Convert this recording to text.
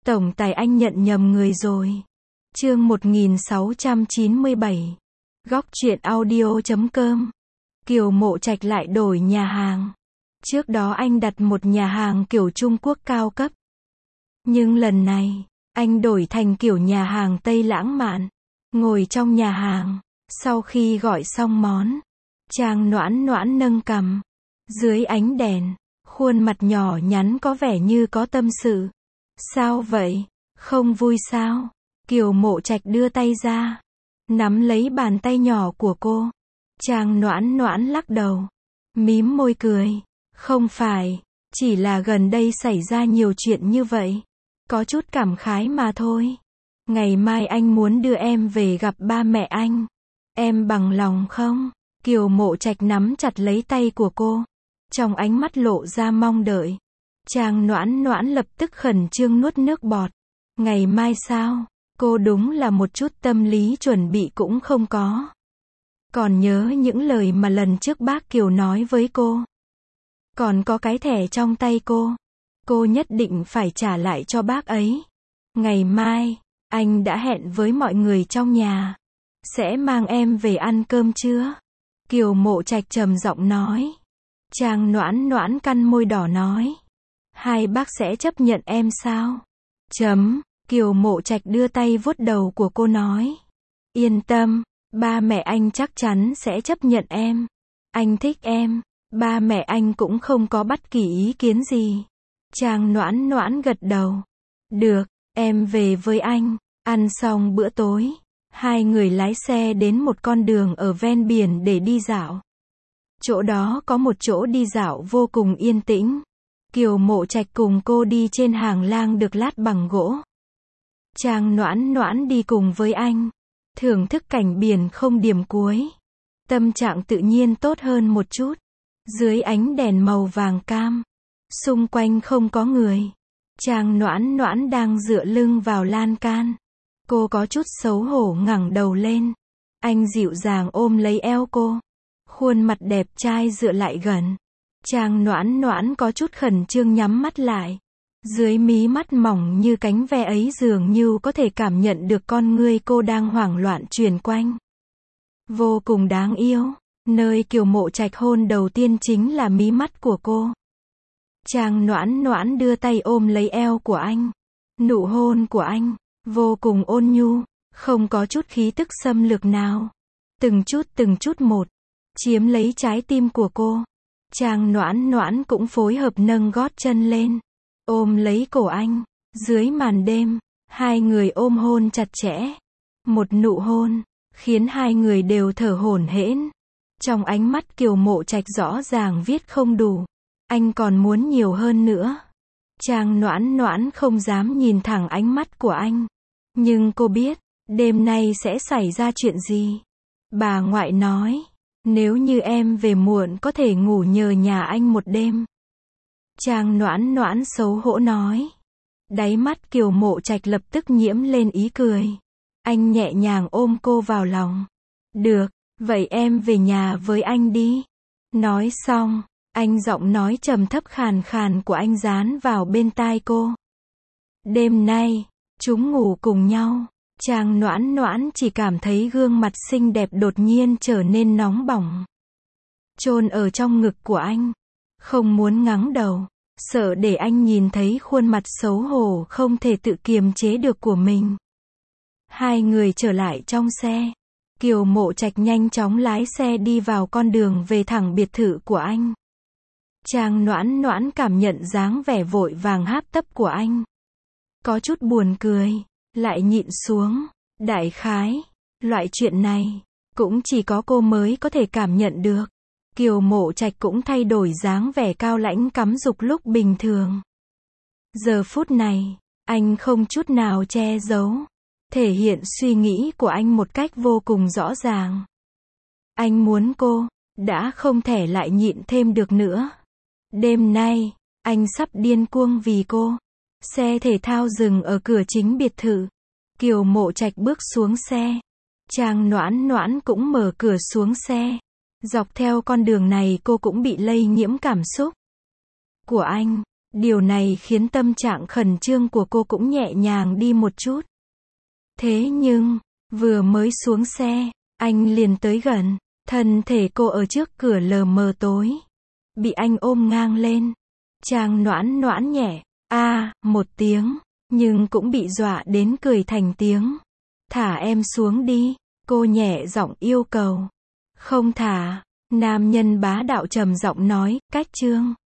Tổng tài anh nhận nhầm người rồi. Chương 1697. Góc truyện audio.com. Kiều Mộ Trạch lại đổi nhà hàng. Trước đó anh đặt một nhà hàng kiểu Trung Quốc cao cấp. Nhưng lần này, anh đổi thành kiểu nhà hàng Tây lãng mạn. Ngồi trong nhà hàng, sau khi gọi xong món, Trang Noãn Noãn nâng cằm. Dưới ánh đèn, khuôn mặt nhỏ nhắn có vẻ như có tâm sự. Sao vậy? Không vui sao? Kiều Mộ Trạch đưa tay ra, nắm lấy bàn tay nhỏ của cô. Trang Noãn Noãn lắc đầu, mím môi cười. Không phải, chỉ là gần đây xảy ra nhiều chuyện như vậy. Có chút cảm khái mà thôi. Ngày mai anh muốn đưa em về gặp ba mẹ anh. Em bằng lòng không? Kiều Mộ Trạch nắm chặt lấy tay của cô. Trong ánh mắt lộ ra mong đợi. Trang Noãn Noãn lập tức khẩn trương nuốt nước bọt. Ngày mai sao? Cô đúng là một chút tâm lý chuẩn bị cũng không có. Còn nhớ những lời mà lần trước bác Kiều nói với cô. Còn có cái thẻ trong tay cô. Cô nhất định phải trả lại cho bác ấy. Ngày mai, anh đã hẹn với mọi người trong nhà. Sẽ mang em về ăn cơm trưa. Kiều Mộ Trạch trầm giọng nói. Trang Noãn Noãn cắn môi đỏ nói. Hai bác sẽ chấp nhận em sao? Kiều Mộ Trạch đưa tay vuốt đầu của cô nói. Yên tâm, ba mẹ anh chắc chắn sẽ chấp nhận em. Anh thích em, ba mẹ anh cũng không có bất kỳ ý kiến gì. Trang Noãn Noãn gật đầu. Được, em về với anh. Ăn xong bữa tối, hai người lái xe đến một con đường ở ven biển để đi dạo. Chỗ đó có một chỗ đi dạo vô cùng yên tĩnh. Kiều Mộ Trạch cùng cô đi trên hàng lang được lát bằng gỗ. Trang Noãn Noãn đi cùng với anh, thưởng thức cảnh biển không điểm cuối. Tâm trạng tự nhiên tốt hơn một chút. Dưới ánh đèn màu vàng cam, xung quanh không có người. Trang Noãn Noãn đang dựa lưng vào lan can. Cô có chút xấu hổ ngẩng đầu lên. Anh dịu dàng ôm lấy eo cô. Khuôn mặt đẹp trai dựa lại gần. Trang Noãn Noãn có chút khẩn trương nhắm mắt lại. Dưới mí mắt mỏng như cánh ve ấy dường như có thể cảm nhận được con ngươi cô đang hoảng loạn chuyển quanh. Vô cùng đáng yêu. Nơi Kiều Mộ Trạch hôn đầu tiên chính là mí mắt của cô. Trang Noãn Noãn đưa tay ôm lấy eo của anh. Nụ hôn của anh, vô cùng ôn nhu, không có chút khí tức xâm lược nào. Từng chút một, chiếm lấy trái tim của cô. Trang Noãn Noãn cũng phối hợp nâng gót chân lên, ôm lấy cổ anh. Dưới màn đêm, hai người ôm hôn chặt chẽ. Một nụ hôn, khiến hai người đều thở hổn hển. Trong ánh mắt Kiều Mộ Trạch rõ ràng viết không đủ. Anh còn muốn nhiều hơn nữa. Trang Noãn Noãn không dám nhìn thẳng ánh mắt của anh. Nhưng cô biết, đêm nay sẽ xảy ra chuyện gì. Bà ngoại nói, nếu như em về muộn có thể ngủ nhờ nhà anh một đêm. Trang Noãn Noãn xấu hổ nói. Đáy mắt Kiều Mộ Trạch lập tức nhiễm lên ý cười. Anh nhẹ nhàng ôm cô vào lòng. Được, vậy em về nhà với anh đi. Nói xong, anh giọng nói trầm thấp khàn khàn của anh dán vào bên tai cô. Đêm nay, chúng ngủ cùng nhau. Trang Noãn Noãn chỉ cảm thấy gương mặt xinh đẹp đột nhiên trở nên nóng bỏng. Chôn ở trong ngực của anh. Không muốn ngẩng đầu. Sợ để anh nhìn thấy khuôn mặt xấu hổ không thể tự kiềm chế được của mình. Hai người trở lại trong xe. Kiều Mộ Trạch nhanh chóng lái xe đi vào con đường về thẳng biệt thự của anh. Trang Noãn Noãn cảm nhận dáng vẻ vội vàng hấp tấp của anh. Có chút buồn cười, lại nhịn xuống. Đại khái, loại chuyện này, cũng chỉ có cô mới có thể cảm nhận được. Kiều Mộ Trạch cũng thay đổi dáng vẻ cao lãnh cắm dục lúc bình thường. Giờ phút này, anh không chút nào che giấu. Thể hiện suy nghĩ của anh một cách vô cùng rõ ràng. Anh muốn cô, đã không thể lại nhịn thêm được nữa. Đêm nay, anh sắp điên cuồng vì cô. Xe thể thao dừng ở cửa chính biệt thự. Kiều Mộ Trạch bước xuống xe. Trang Noãn Noãn cũng mở cửa xuống xe. Dọc theo con đường này cô cũng bị lây nhiễm cảm xúc của anh. Điều này khiến tâm trạng khẩn trương của cô cũng nhẹ nhàng đi một chút. Thế nhưng, vừa mới xuống xe, anh liền tới gần. Thân thể cô ở trước cửa lờ mờ tối. Bị anh ôm ngang lên. Trang noãn noãn nhẹ, một tiếng, nhưng cũng bị dọa đến cười thành tiếng. Thả em xuống đi, cô nhẹ giọng yêu cầu. Không thả, nam nhân bá đạo trầm giọng nói, cách Trương.